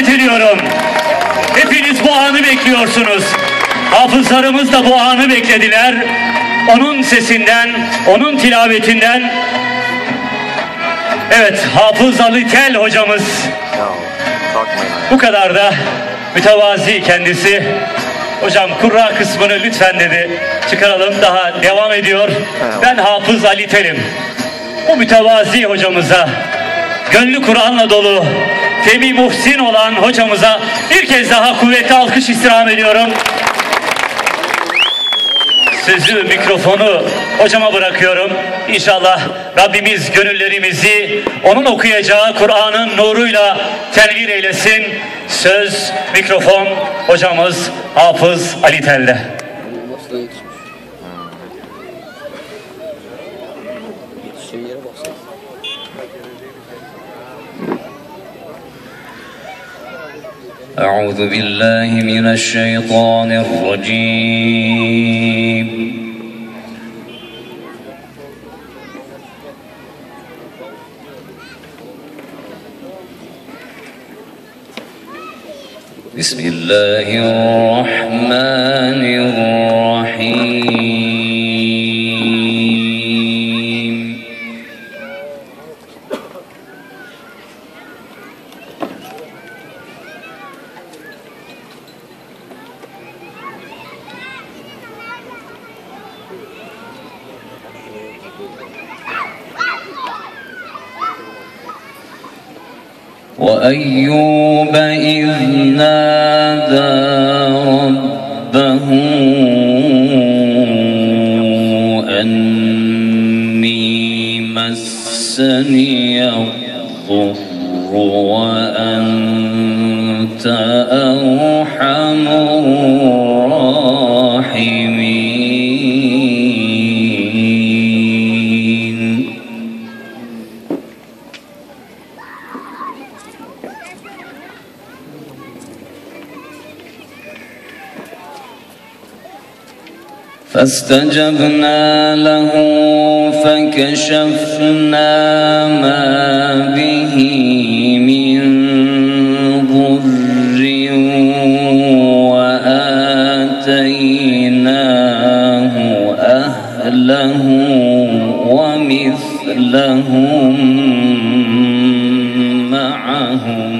davet ediyorum. Hepiniz bu anı bekliyorsunuz. Hafızlarımız da bu anı beklediler. Onun sesinden, onun tilavetinden. Evet, Hafız Ali Tel hocamız. Bu kadar da mütevazi kendisi. Hocam Kurra kısmını lütfen dedi çıkaralım, daha devam ediyor. Ben Hafız Ali Tel'im. Bu mütevazi hocamıza, gönlü Kur'an'la dolu, Fehmi Muhsin olan hocamıza bir kez daha kuvvetli alkış istirham ediyorum. Sözü, mikrofonu hocama bırakıyorum. İnşallah Rabbimiz gönüllerimizi onun okuyacağı Kur'an'ın nuruyla tenvir eylesin. Söz, mikrofon hocamız Hafız Ali Tel'de. أعوذ بالله من الشيطان الرجيم بسم الله الرحمن الرحيم وأيوب إذ نادى ربه أني مسني الضر وأنت أرحم الراحمين فاستجبنا له فكشفنا ما به من ضر وآتيناه أهله ومثلهم معهم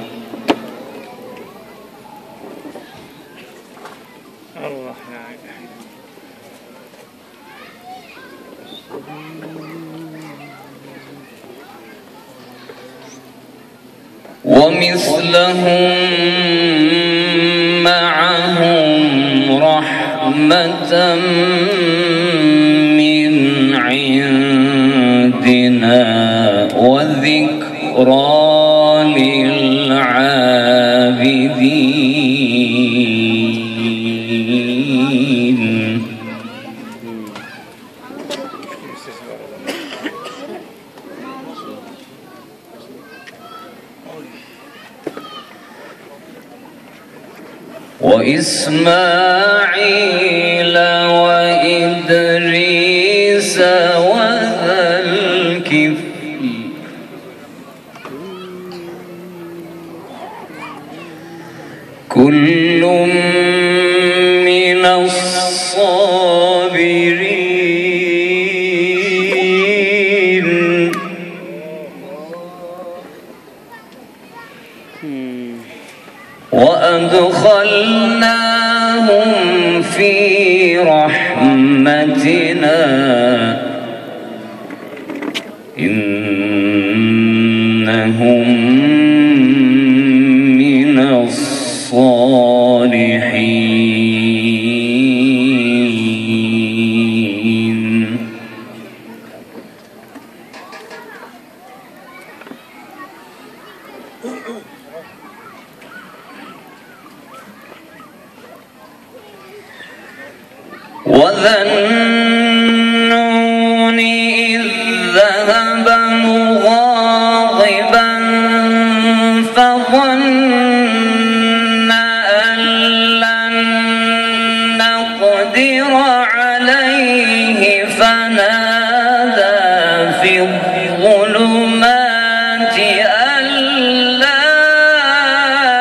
رحمة من عندنا وذكرى للعابدين وإسماعيل وإدريس وذا الكفل كل من الصابرين وأدخلناهم في رحمتنا إنهم من الصالحين وذا النون إذ ذهب مغاضبا فظن أن لن نقدر عليه فنادى في الظلمات أن لا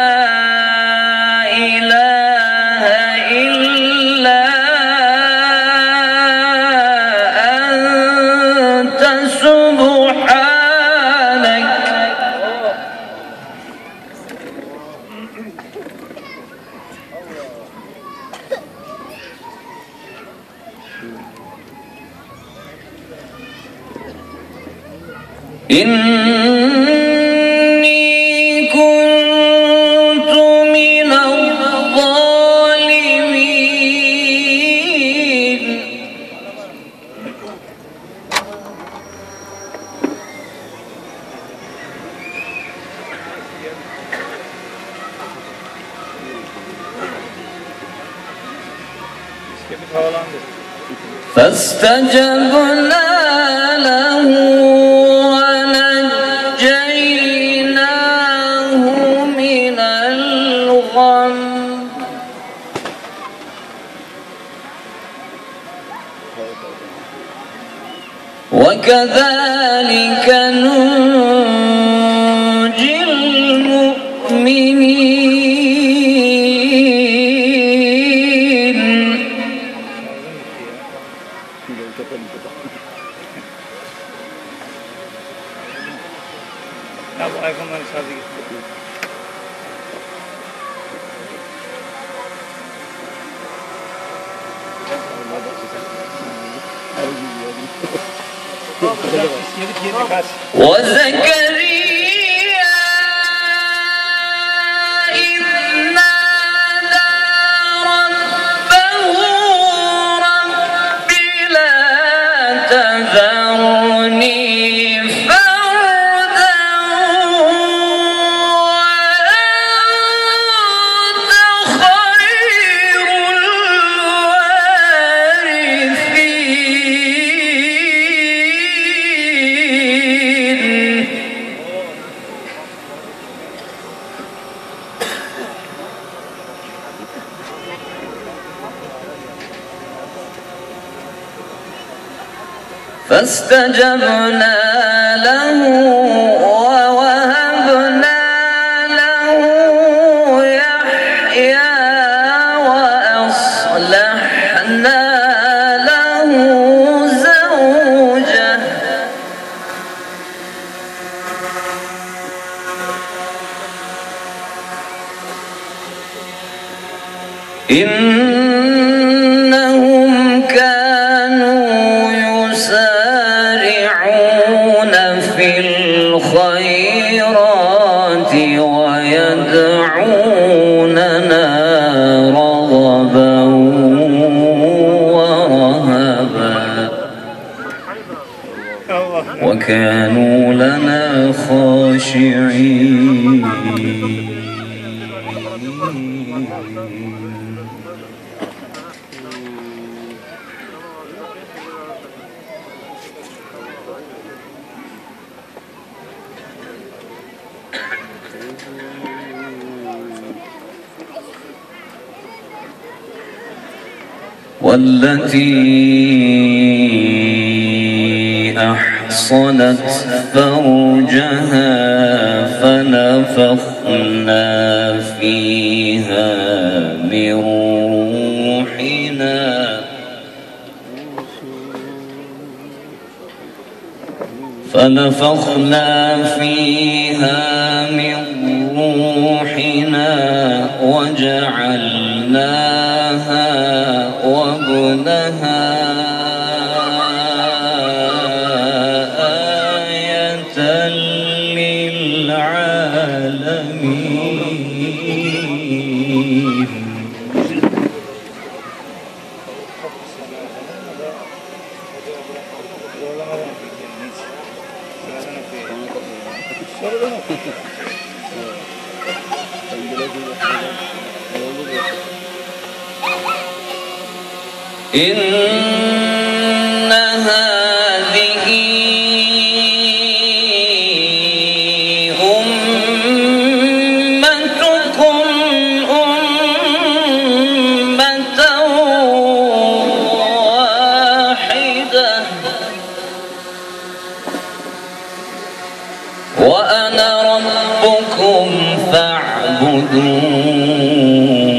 إني كنت من الظالمين فاستجبنا له ونجيناه من الغم وكذلك ننجي المؤمنين وزكريا إذ نادى ربه رب لا تذرني فردا وأنت خير الوارثين فاستجبنا له ووهبنا له يحيى وأصلحنا له زوجه إنهم كانوا يسارعون في الخيرات ويدعوننا رغبا ورهبا وكانوا لنا خاشعين والتي أحصنت فرجها فنفخنا فيها من روحنا وجعلناها وابنها آية للعالمين إن هذه أمتكم أمة واحدة وأنا ربكم فاعبدون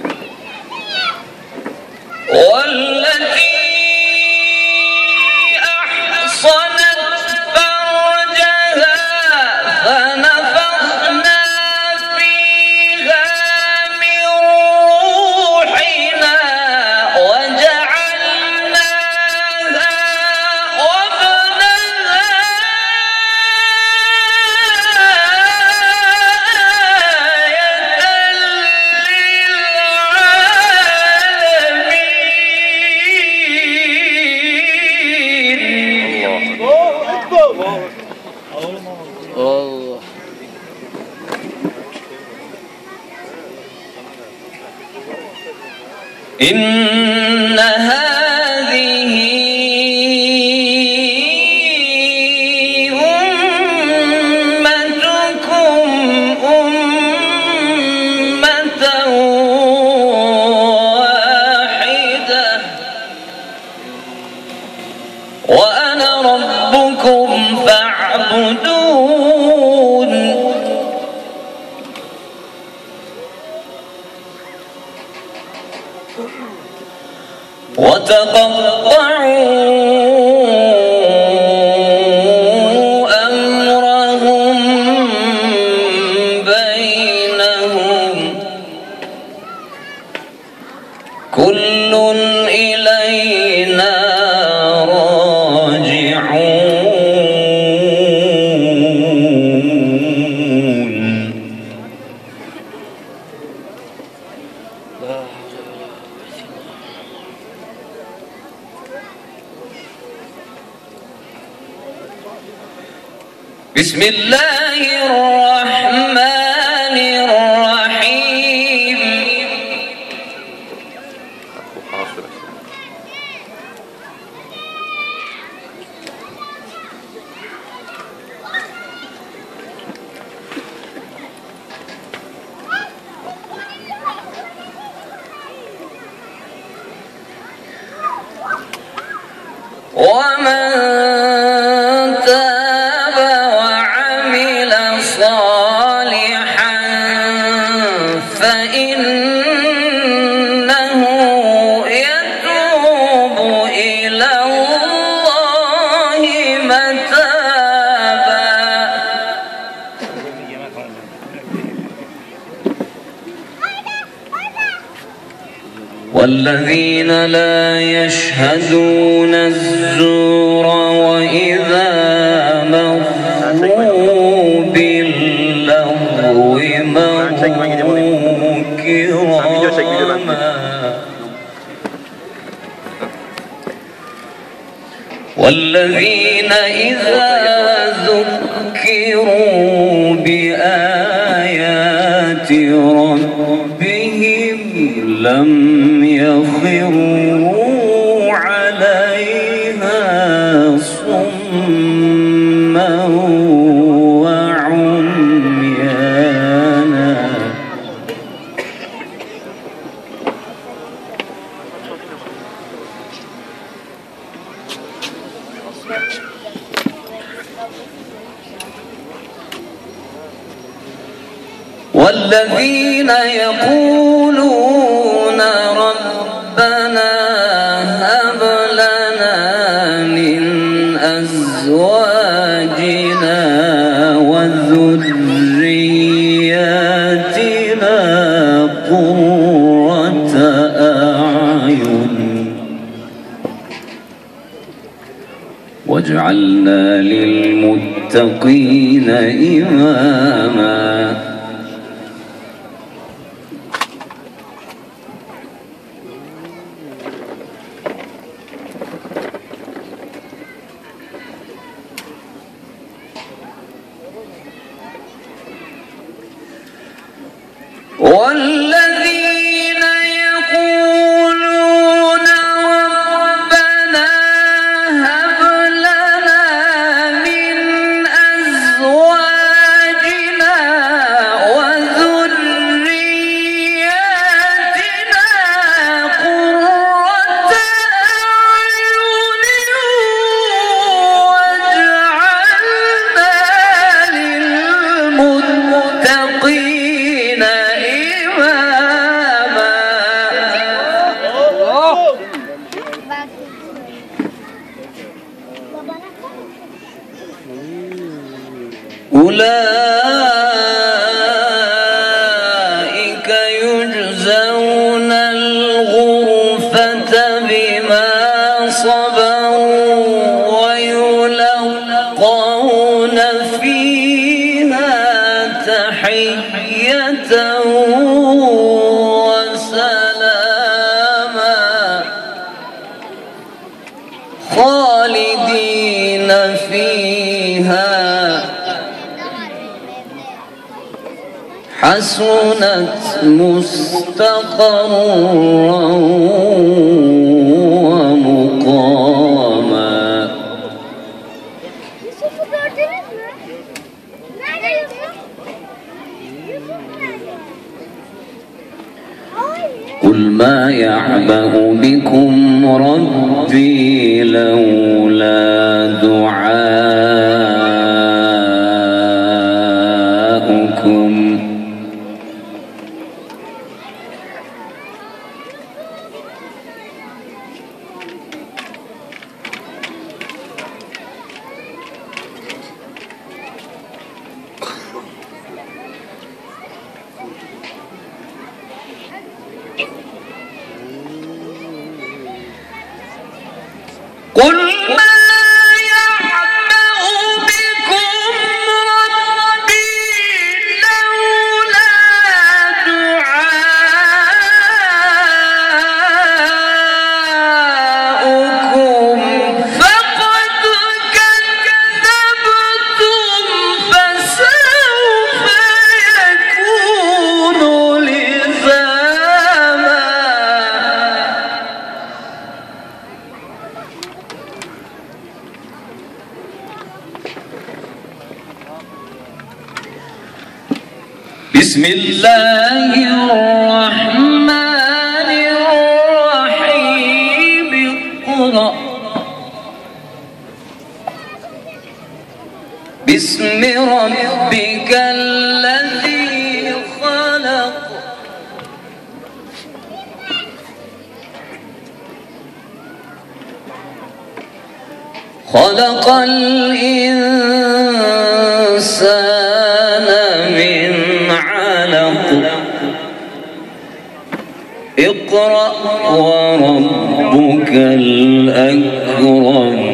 والتي إن هذه أمتكم أمة واحدة وأنا ربكم فاعبدون وتقطعوا أمرهم بينهم كل إلينا راجعون. بسم الله الرحمن الرحيم. ومن تاب وعمل صالحا فإنه يتوب إلى الله متابا. والذين لا يشهدون الزور وإذا مروا باللغو مروا كراما. والذين إذا ذكروا بآيات ربهم لم يخروا عليها صما وعميانا. والذين يقولون ربنا هب لنا من أزواجنا وذرياتنا قرة أعين واجعلنا للمتقين إماما. والذين يقولون ربنا هب لنا من أزواجنا وذرياتنا قرة أعين واجعلنا للمتقين أولئك يجزون الغرفة بما صبروا ويلقون فيها تحية وسلاما خالدين فيها حسنت مستقرا ومقاما. Yusuf'u gördünüz mü? Nerede Yusuf? قل ما يعبأ بكم ربي لولا دعاؤكم قل ما يعبأ بكم ربي لولا دعاؤكم فقد كذبتم فسوف يكون لزاما. بسم الله الرحمن الرحيم. اقرأ باسم ربك الذي خلق خلق الإنسان من علق. اقرأ وربك الأكرم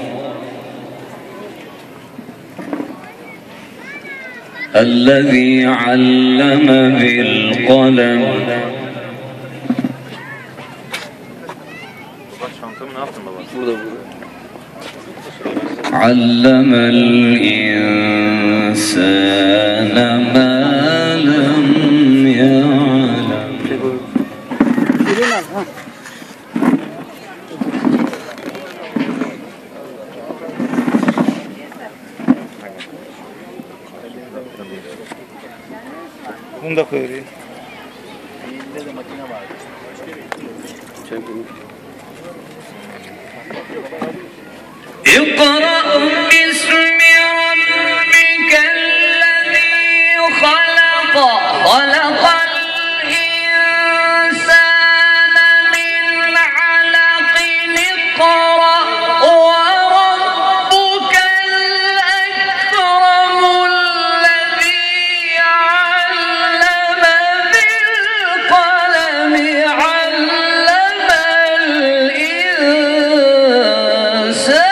الذي علم بالقلم علم الإنسان ما لم يعلم. Bunu da koyuyor. اقرأ باسم ربك الذي خلق خلق الإنسان من علق. اقرأ وربك الأكرم الذي علم بالقلم علم الإنسان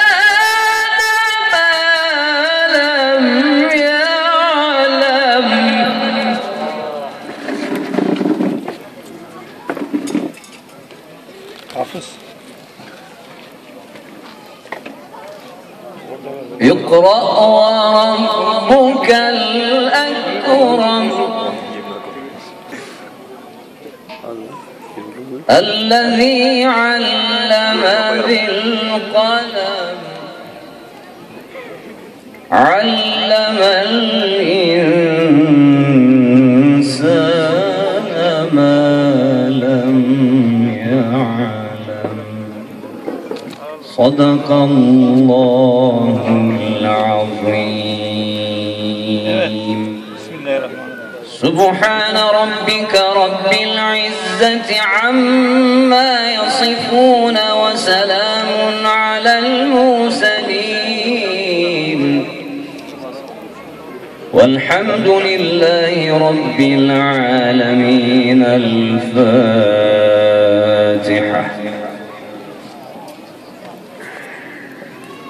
Hafız. اقرأ وربك الأكرم الذي علم بالقلم علم الإنسان ما لم يعلم. صدق الله العظيم. سبحان ربك رب العزة عما يصفون وسلام على المرسلين والحمد لله رب العالمين. الفاتحة.